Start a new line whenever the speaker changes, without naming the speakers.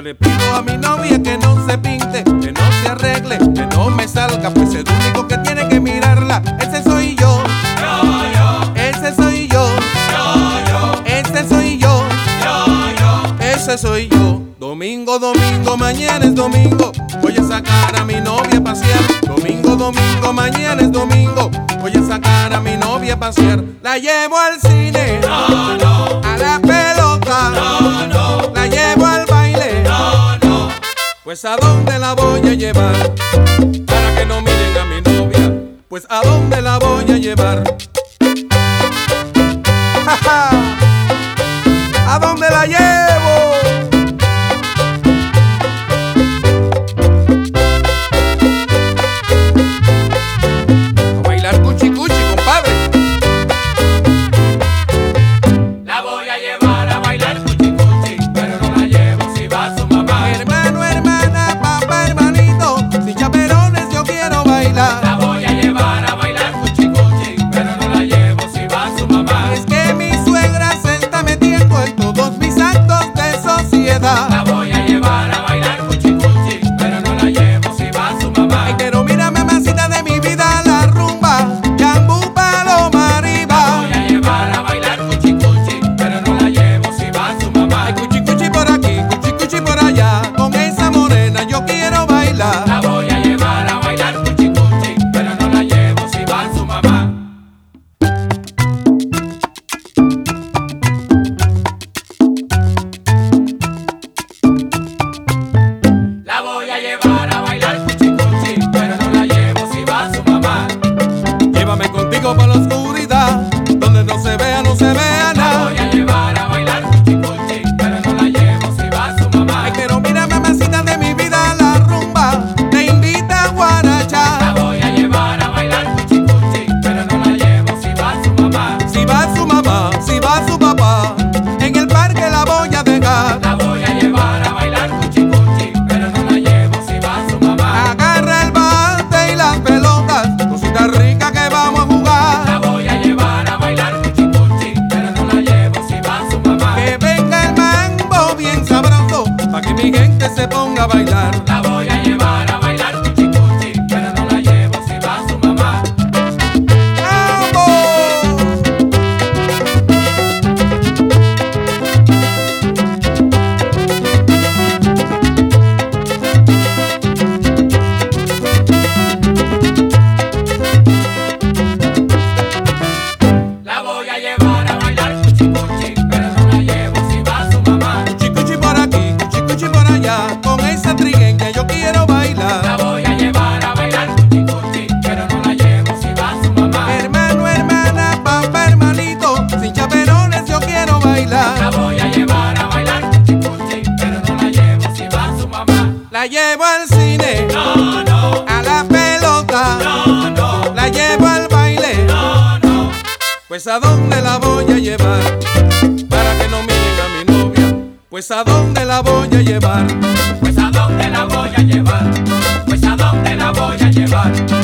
le pido a mi novia que no se pinte, que no se arregle, que no me salga, pues el único que tiene que mirarla, ese soy yo. Ese soy yo. Ese soy yo. Ese soy yo. Domingo, domingo, mañana es domingo, voy a sacar a mi novia a pasear. Domingo, domingo, mañana es domingo, voy a sacar a mi novia a pasear. La llevo al cine, a la pelota, la llevo al baile, pues ¿a dónde la voy a llevar? Para que no miren a mi novia, pues ¿a dónde la voy a llevar? ¡Ja, ja! ¿A dónde la llevo?
La voy a llevar a bailar cuchi cuchi, pero no la llevo si va su mamá.
Ay, pero mira, mamacita de mi vida, la rumba, Yambú, Paloma, arriba.
La voy a llevar a bailar cuchi cuchi, pero no la llevo si va su mamá.
Ay, cuchi cuchi por aquí, cuchi cuchi por allá, con esa morena yo quiero bailar.
La voy a llevar a bailar cuchi cuchi, pero no la llevo si va su mamá. La voy a llevar a bailar cuchi cuchi, pero no la llevo si va su mamá.
Llévame contigo para la oscuridad, donde no se vea, no se vea
La
nada.
voy a llevar a bailar cuchi cuchi, pero no la llevo si va su mamá.
Ay, pero mira, mamacita de mi vida, la rumba, te invita a
La
guarachar.
voy a llevar a bailar cuchi cuchi, pero no la llevo si va su mamá.
Si va su mamá, si va su papá, en el parque la voy a dejar.
La voy a llevar a bailar cuchi cuchi, pero no la llevo si va su mamá.
Agarra el bate y las pelotas, cosita rica que vamos a jugar.
La voy a llevar a bailar cuchi cuchi, pero no la llevo si va su mamá.
Que venga el mambo bien sabroso, pa' que mi gente se ponga a bailar.
La voy a llevar a bailar cuchi cuchi, pero no la llevo si va su mamá.
¡Mambo!
La voy a llevar a bailar cuchi cuchi, pero no la llevo si va su mamá.
Cuchi cuchi por aquí, cuchi cuchi por allá, con esa trigueña yo quiero
La
bailar.
voy a llevar a bailar cuchi cuchi, pero no la llevo si va su mamá.
Hermano, hermana, papá, hermanito, sin chaperones yo quiero
La
bailar.
voy a llevar a bailar cuchi cuchi, pero no la llevo si va su mamá.
La llevo al cine,
No, no,
a la pelota,
no, no,
la llevo al baile,
no, no.
pues ¿a dónde la voy a llevar? Para que no miren a mi novia, pues ¿a dónde la voy a llevar?
Pues a dónde la voy a llevar, pues a dónde la voy a llevar.